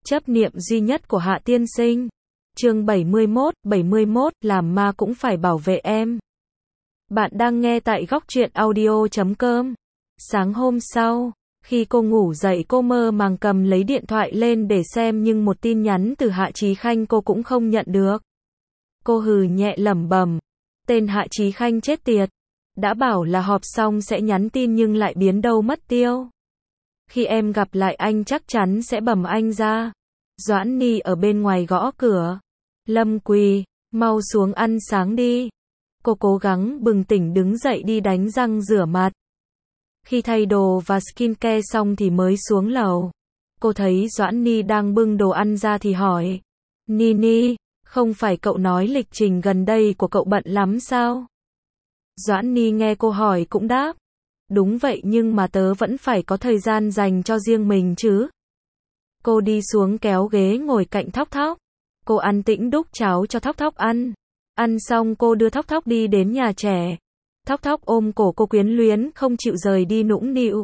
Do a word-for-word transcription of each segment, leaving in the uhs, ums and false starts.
Chấp niệm duy nhất của Hạ tiên sinh. Chương bảy mươi mốt, bảy mươi mốt, làm ma cũng phải bảo vệ em. Bạn đang nghe tại góc truyện audio chấm com. Sáng hôm sau, khi cô ngủ dậy cô mơ màng cầm lấy điện thoại lên để xem nhưng một tin nhắn từ Hạ Chí Khanh cô cũng không nhận được. Cô hừ nhẹ lẩm bẩm, tên Hạ Chí Khanh chết tiệt. Đã bảo là họp xong sẽ nhắn tin nhưng lại biến đâu mất tiêu. Khi em gặp lại anh chắc chắn sẽ bầm anh ra. Doãn Ni ở bên ngoài gõ cửa. Lâm Quỳ, mau xuống ăn sáng đi. Cô cố gắng bừng tỉnh đứng dậy đi đánh răng rửa mặt. Khi thay đồ và skincare xong thì mới xuống lầu. Cô thấy Doãn Ni đang bưng đồ ăn ra thì hỏi. Ni Ni, không phải cậu nói lịch trình gần đây của cậu bận lắm sao? Doãn Ni nghe cô hỏi cũng đáp. Đúng vậy nhưng mà tớ vẫn phải có thời gian dành cho riêng mình chứ. Cô đi xuống kéo ghế ngồi cạnh Thóc Thóc. Cô ăn tĩnh đút cháo cho Thóc Thóc ăn. Ăn xong cô đưa Thóc Thóc đi đến nhà trẻ. Thóc Thóc ôm cổ cô quyến luyến không chịu rời đi nũng nịu.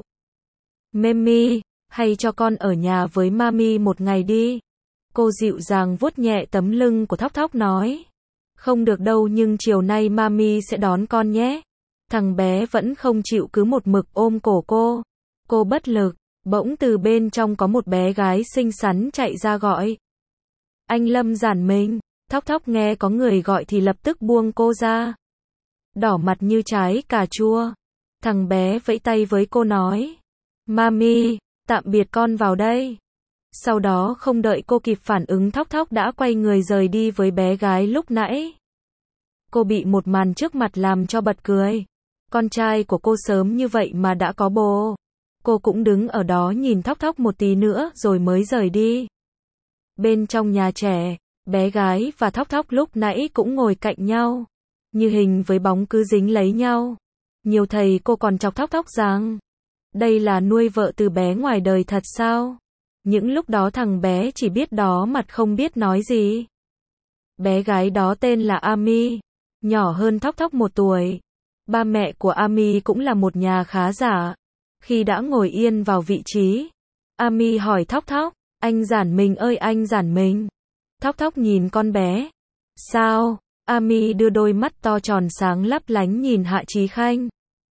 Memi, hay cho con ở nhà với mami một ngày đi. Cô dịu dàng vuốt nhẹ tấm lưng của Thóc Thóc nói. Không được đâu nhưng chiều nay mami sẽ đón con nhé. Thằng bé vẫn không chịu cứ một mực ôm cổ cô. Cô bất lực, bỗng từ bên trong có một bé gái xinh xắn chạy ra gọi. Anh Lâm Giản Minh. Thóc Thóc nghe có người gọi thì lập tức buông cô ra. Đỏ mặt như trái cà chua. Thằng bé vẫy tay với cô nói. Mami, tạm biệt con vào đây. Sau đó không đợi cô kịp phản ứng Thóc Thóc đã quay người rời đi với bé gái lúc nãy. Cô bị một màn trước mặt làm cho bật cười. Con trai của cô sớm như vậy mà đã có bồ. Cô cũng đứng ở đó nhìn Thóc Thóc một tí nữa rồi mới rời đi. Bên trong nhà trẻ, bé gái và Thóc Thóc lúc nãy cũng ngồi cạnh nhau. Như hình với bóng cứ dính lấy nhau. Nhiều thầy cô còn chọc Thóc Thóc rằng. Đây là nuôi vợ từ bé ngoài đời thật sao? Những lúc đó thằng bé chỉ biết đó mặt không biết nói gì. Bé gái đó tên là Ami. Nhỏ hơn Thóc Thóc một tuổi. Ba mẹ của Ami cũng là một nhà khá giả. Khi đã ngồi yên vào vị trí, Ami hỏi Thóc Thóc, anh Giản Minh ơi anh Giản Minh. Thóc Thóc nhìn con bé. Sao? Ami đưa đôi mắt to tròn sáng lấp lánh nhìn Hạ Chí Khanh.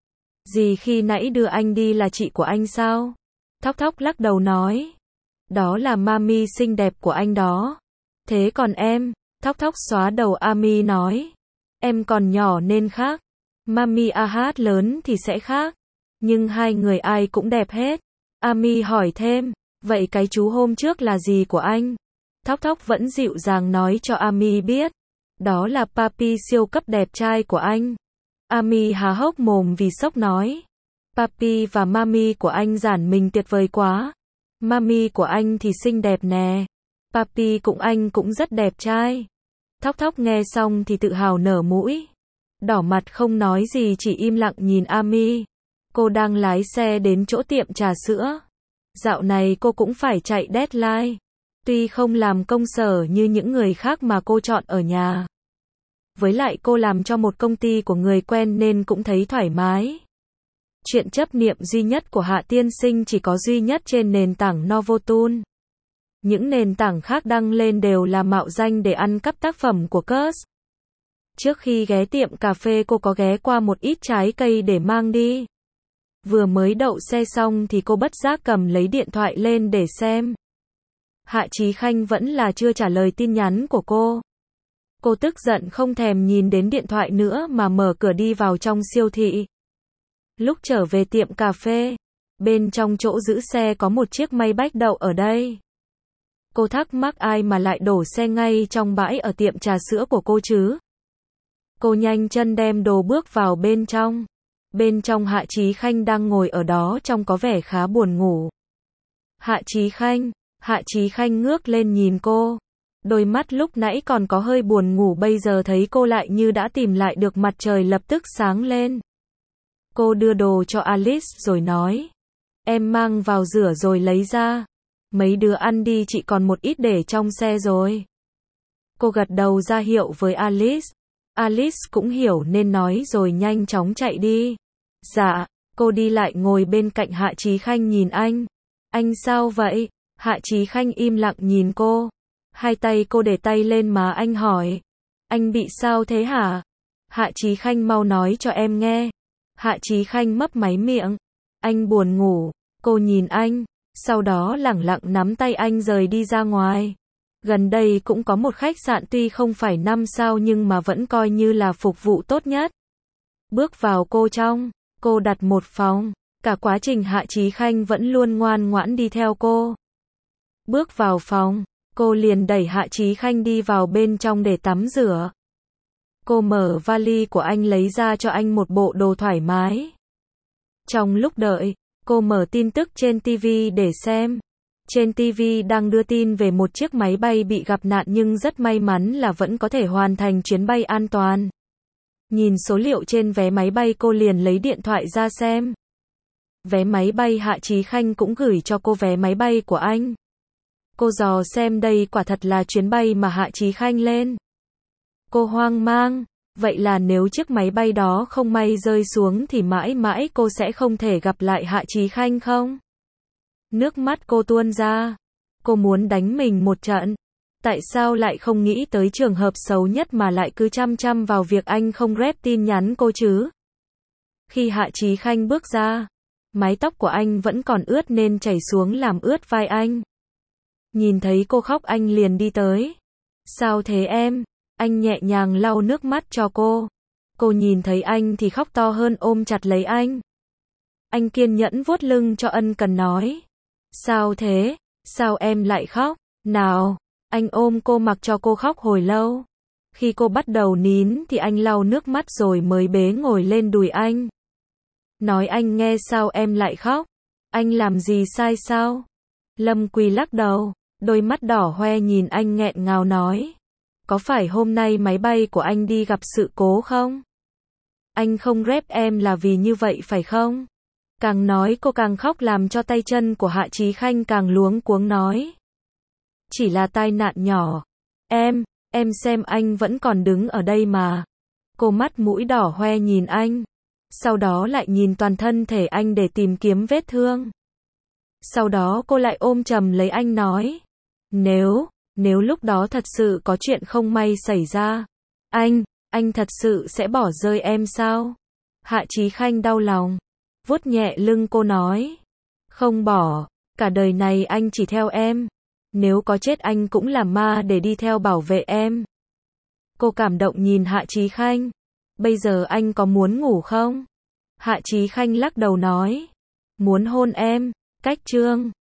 Gì khi nãy đưa anh đi là chị của anh sao? Thóc Thóc lắc đầu nói. Đó là mami xinh đẹp của anh đó. Thế còn em? Thóc Thóc xóa đầu Ami nói. Em còn nhỏ nên khác. Mami a hát lớn thì sẽ khác. Nhưng hai người ai cũng đẹp hết. Ami hỏi thêm. Vậy cái chú hôm trước là gì của anh? Thóc Thóc vẫn dịu dàng nói cho Ami biết. Đó là Papi siêu cấp đẹp trai của anh. Ami há hốc mồm vì sốc nói. Papi và Mami của anh Giản Minh tuyệt vời quá. Mami của anh thì xinh đẹp nè. Papi cũng anh cũng rất đẹp trai. Thóc Thóc nghe xong thì tự hào nở mũi. Đỏ mặt không nói gì chỉ im lặng nhìn Ami. Cô đang lái xe đến chỗ tiệm trà sữa. Dạo này cô cũng phải chạy deadline. Tuy không làm công sở như những người khác mà cô chọn ở nhà. Với lại cô làm cho một công ty của người quen nên cũng thấy thoải mái. Chuyện chấp niệm duy nhất của Hạ tiên sinh chỉ có duy nhất trên nền tảng Novotool. Những nền tảng khác đăng lên đều là mạo danh để ăn cắp tác phẩm của Kurz. Trước khi ghé tiệm cà phê cô có ghé qua một ít trái cây để mang đi. Vừa mới đậu xe xong thì cô bất giác cầm lấy điện thoại lên để xem. Hạ Chí Khanh vẫn là chưa trả lời tin nhắn của cô. Cô tức giận không thèm nhìn đến điện thoại nữa mà mở cửa đi vào trong siêu thị. Lúc trở về tiệm cà phê, bên trong chỗ giữ xe có một chiếc Maybach đậu ở đây. Cô thắc mắc ai mà lại đổ xe ngay trong bãi ở tiệm trà sữa của cô chứ? Cô nhanh chân đem đồ bước vào bên trong. Bên trong Hạ Chí Khanh đang ngồi ở đó trông có vẻ khá buồn ngủ. Hạ Chí Khanh, Hạ Chí Khanh ngước lên nhìn cô. Đôi mắt lúc nãy còn có hơi buồn ngủ bây giờ thấy cô lại như đã tìm lại được mặt trời lập tức sáng lên. Cô đưa đồ cho Alice rồi nói. Em mang vào rửa rồi lấy ra. Mấy đứa ăn đi chị còn một ít để trong xe rồi. Cô gật đầu ra hiệu với Alice. Alice cũng hiểu nên nói rồi nhanh chóng chạy đi. Dạ, cô đi lại ngồi bên cạnh Hạ Chí Khanh nhìn anh. Anh sao vậy? Hạ Chí Khanh im lặng nhìn cô. Hai tay cô để tay lên má anh hỏi. Anh bị sao thế hả? Hạ Chí Khanh mau nói cho em nghe. Hạ Chí Khanh mấp máy miệng. Anh buồn ngủ. Cô nhìn anh. Sau đó lẳng lặng nắm tay anh rời đi ra ngoài. Gần đây cũng có một khách sạn tuy không phải năm sao nhưng mà vẫn coi như là phục vụ tốt nhất. Bước vào cô trong. Cô đặt một phòng. Cả quá trình Hạ Chí Khanh vẫn luôn ngoan ngoãn đi theo cô. Bước vào phòng. Cô liền đẩy Hạ Chí Khanh đi vào bên trong để tắm rửa. Cô mở vali của anh lấy ra cho anh một bộ đồ thoải mái. Trong lúc đợi, cô mở tin tức trên ti vi để xem. Trên ti vi đang đưa tin về một chiếc máy bay bị gặp nạn nhưng rất may mắn là vẫn có thể hoàn thành chuyến bay an toàn. Nhìn số liệu trên vé máy bay cô liền lấy điện thoại ra xem. Vé máy bay Hạ Chí Khanh cũng gửi cho cô vé máy bay của anh. Cô dò xem đây quả thật là chuyến bay mà Hạ Chí Khanh lên. Cô hoang mang, vậy là nếu chiếc máy bay đó không may rơi xuống thì mãi mãi cô sẽ không thể gặp lại Hạ Chí Khanh không? Nước mắt cô tuôn ra. Cô muốn đánh mình một trận. Tại sao lại không nghĩ tới trường hợp xấu nhất mà lại cứ chăm chăm vào việc anh không rep tin nhắn cô chứ? Khi Hạ Chí Khanh bước ra, mái tóc của anh vẫn còn ướt nên chảy xuống làm ướt vai anh. Nhìn thấy cô khóc anh liền đi tới. Sao thế em? Anh nhẹ nhàng lau nước mắt cho cô. Cô nhìn thấy anh thì khóc to hơn ôm chặt lấy anh. Anh kiên nhẫn vuốt lưng cho ân cần nói. Sao thế? Sao em lại khóc? Nào, anh ôm cô mặc cho cô khóc hồi lâu. Khi cô bắt đầu nín thì anh lau nước mắt rồi mới bế ngồi lên đùi anh. Nói anh nghe sao em lại khóc? Anh làm gì sai sao? Lâm Quỳ lắc đầu, đôi mắt đỏ hoe nhìn anh nghẹn ngào nói. Có phải hôm nay máy bay của anh đi gặp sự cố không? Anh không rep em là vì như vậy phải không? Càng nói cô càng khóc làm cho tay chân của Hạ Chí Khanh càng luống cuống nói. Chỉ là tai nạn nhỏ. Em, em xem anh vẫn còn đứng ở đây mà. Cô mắt mũi đỏ hoe nhìn anh. Sau đó lại nhìn toàn thân thể anh để tìm kiếm vết thương. Sau đó cô lại ôm chầm lấy anh nói. Nếu, nếu lúc đó thật sự có chuyện không may xảy ra. Anh, anh thật sự sẽ bỏ rơi em sao? Hạ Chí Khanh đau lòng. Vuốt nhẹ lưng cô nói. Không bỏ, cả đời này anh chỉ theo em. Nếu có chết anh cũng là ma để đi theo bảo vệ em. Cô cảm động nhìn Hạ Chí Khanh. Bây giờ anh có muốn ngủ không? Hạ Chí Khanh lắc đầu nói. Muốn hôn em. Cách chương